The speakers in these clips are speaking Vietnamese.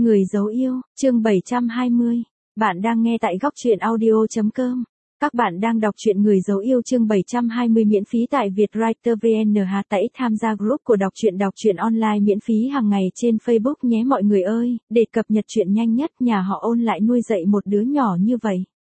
Người dấu yêu, chương 720. Bạn đang nghe tại góc truyện audio.com. Các bạn đang đọc truyện Người dấu yêu chương 720 miễn phí tại Vietwriter VN. Hãy tham gia group của đọc truyện online miễn phí hàng ngày trên Facebook nhé mọi người ơi, để cập nhật truyện nhanh nhất. Nhà họ Ôn lại nuôi dạy một đứa nhỏ như vậy.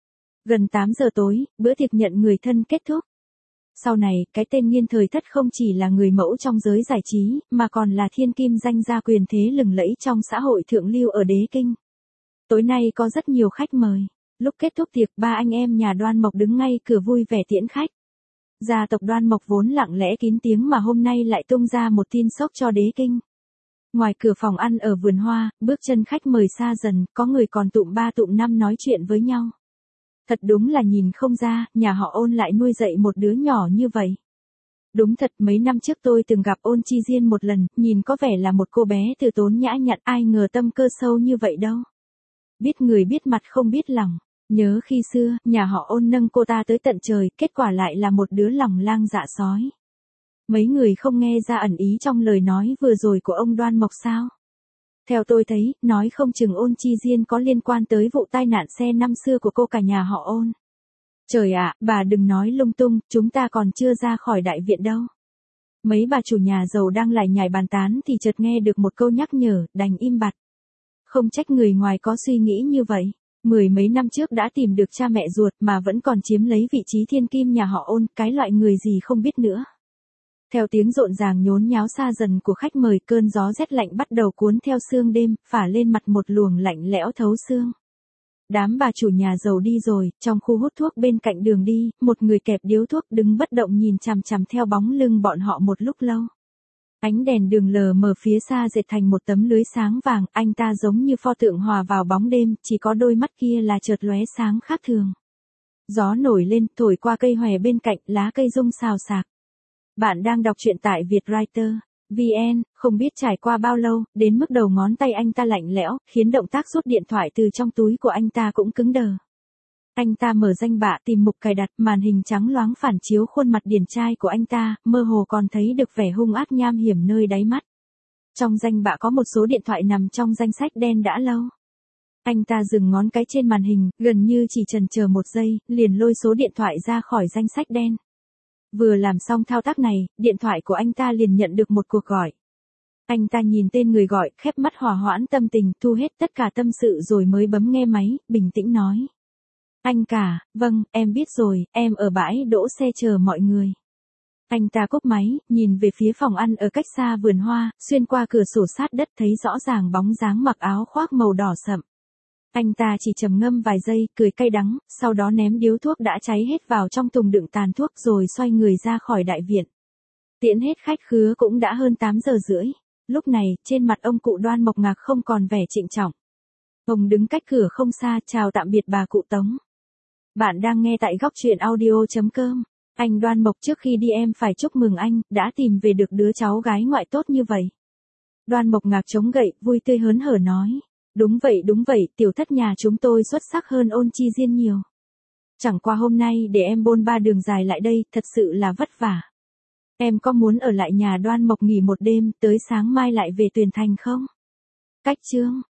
Gần 8 giờ tối, bữa tiệc nhận người thân kết thúc. Sau này, cái tên Nghiên Thời Thất không chỉ là người mẫu trong giới giải trí, mà còn là thiên kim danh gia quyền thế lừng lẫy trong xã hội thượng lưu ở Đế Kinh. Tối nay có rất nhiều khách mời. Lúc kết thúc tiệc, ba anh em nhà Đoan Mộc đứng ngay cửa vui vẻ tiễn khách. Gia tộc Đoan Mộc vốn lặng lẽ kín tiếng mà hôm nay lại tung ra một tin sốc cho Đế Kinh. Ngoài cửa phòng ăn ở vườn hoa, bước chân khách mời xa dần, có người còn tụm ba tụm năm nói chuyện với nhau. Thật đúng là nhìn không ra, nhà họ Ôn lại nuôi dạy một đứa nhỏ như vậy. Đúng thật, mấy năm trước tôi từng gặp Ôn Chi Diên một lần, nhìn có vẻ là một cô bé từ tốn nhã nhặn, ai ngờ tâm cơ sâu như vậy đâu. Biết người biết mặt không biết lòng. Nhớ khi xưa, nhà họ Ôn nâng cô ta tới tận trời, kết quả lại là một đứa lòng lang dạ sói. Mấy người không nghe ra ẩn ý trong lời nói vừa rồi của ông Đoan Mộc sao? Theo tôi thấy, nói không chừng Ôn Chi Diên có liên quan tới vụ tai nạn xe năm xưa của cô cả nhà họ Ôn. Trời ạ, bà đừng nói lung tung, chúng ta còn chưa ra khỏi đại viện đâu. Mấy bà chủ nhà giàu đang lải nhải bàn tán thì chợt nghe được một câu nhắc nhở, đành im bặt. Không trách người ngoài có suy nghĩ như vậy. Mười mấy năm trước đã tìm được cha mẹ ruột mà vẫn còn chiếm lấy vị trí thiên kim nhà họ Ôn, cái loại người gì không biết nữa. Theo tiếng rộn ràng nhốn nháo xa dần của khách mời, cơn gió rét lạnh bắt đầu cuốn theo sương đêm, phả lên mặt một luồng lạnh lẽo thấu xương. Đám bà chủ nhà giàu đi rồi, trong khu hút thuốc bên cạnh đường đi, một người kẹp điếu thuốc đứng bất động nhìn chằm chằm theo bóng lưng bọn họ một lúc lâu. Ánh đèn đường lờ mờ phía xa dệt thành một tấm lưới sáng vàng, anh ta giống như pho tượng hòa vào bóng đêm, chỉ có đôi mắt kia là chợt lóe sáng khác thường. Gió nổi lên, thổi qua cây hòe bên cạnh, lá cây rung xào xạc. Bạn đang đọc truyện tại Vietwriter VN, không biết trải qua bao lâu, đến mức đầu ngón tay anh ta lạnh lẽo, khiến động tác rút điện thoại từ trong túi của anh ta cũng cứng đờ. Anh ta mở danh bạ tìm mục cài đặt, màn hình trắng loáng phản chiếu khuôn mặt điển trai của anh ta, mơ hồ còn thấy được vẻ hung ác nham hiểm nơi đáy mắt. Trong danh bạ có một số điện thoại nằm trong danh sách đen đã lâu. Anh ta dừng ngón cái trên màn hình, gần như chỉ chần chờ một giây, liền lôi số điện thoại ra khỏi danh sách đen. Vừa làm xong thao tác này, điện thoại của anh ta liền nhận được một cuộc gọi. Anh ta nhìn tên người gọi, khép mắt hòa hoãn tâm tình, thu hết tất cả tâm sự rồi mới bấm nghe máy, bình tĩnh nói. Anh cả, vâng, em biết rồi, em ở bãi đỗ xe chờ mọi người. Anh ta cúp máy, nhìn về phía phòng ăn ở cách xa vườn hoa, xuyên qua cửa sổ sát đất thấy rõ ràng bóng dáng mặc áo khoác màu đỏ sậm. Anh ta chỉ trầm ngâm vài giây, cười cay đắng, sau đó ném điếu thuốc đã cháy hết vào trong thùng đựng tàn thuốc rồi xoay người ra khỏi đại viện. Tiễn hết khách khứa cũng đã hơn 8 giờ rưỡi. Lúc này, trên mặt ông cụ Đoan Mộc Ngạc không còn vẻ trịnh trọng. Ông đứng cách cửa không xa, chào tạm biệt bà cụ Tống. Bạn đang nghe tại góc truyện audio.com. Anh Đoan Mộc, trước khi đi em phải chúc mừng anh, đã tìm về được đứa cháu gái ngoại tốt như vậy. Đoan Mộc Ngạc chống gậy, vui tươi hớn hở nói. Đúng vậy, tiểu thất nhà chúng tôi xuất sắc hơn Ôn Chi Diên nhiều. Chẳng qua hôm nay để em bôn ba đường dài lại đây, thật sự là vất vả. Em có muốn ở lại nhà Đoan Mộc nghỉ một đêm, tới sáng mai lại về Tuyền Thành không? Cách chương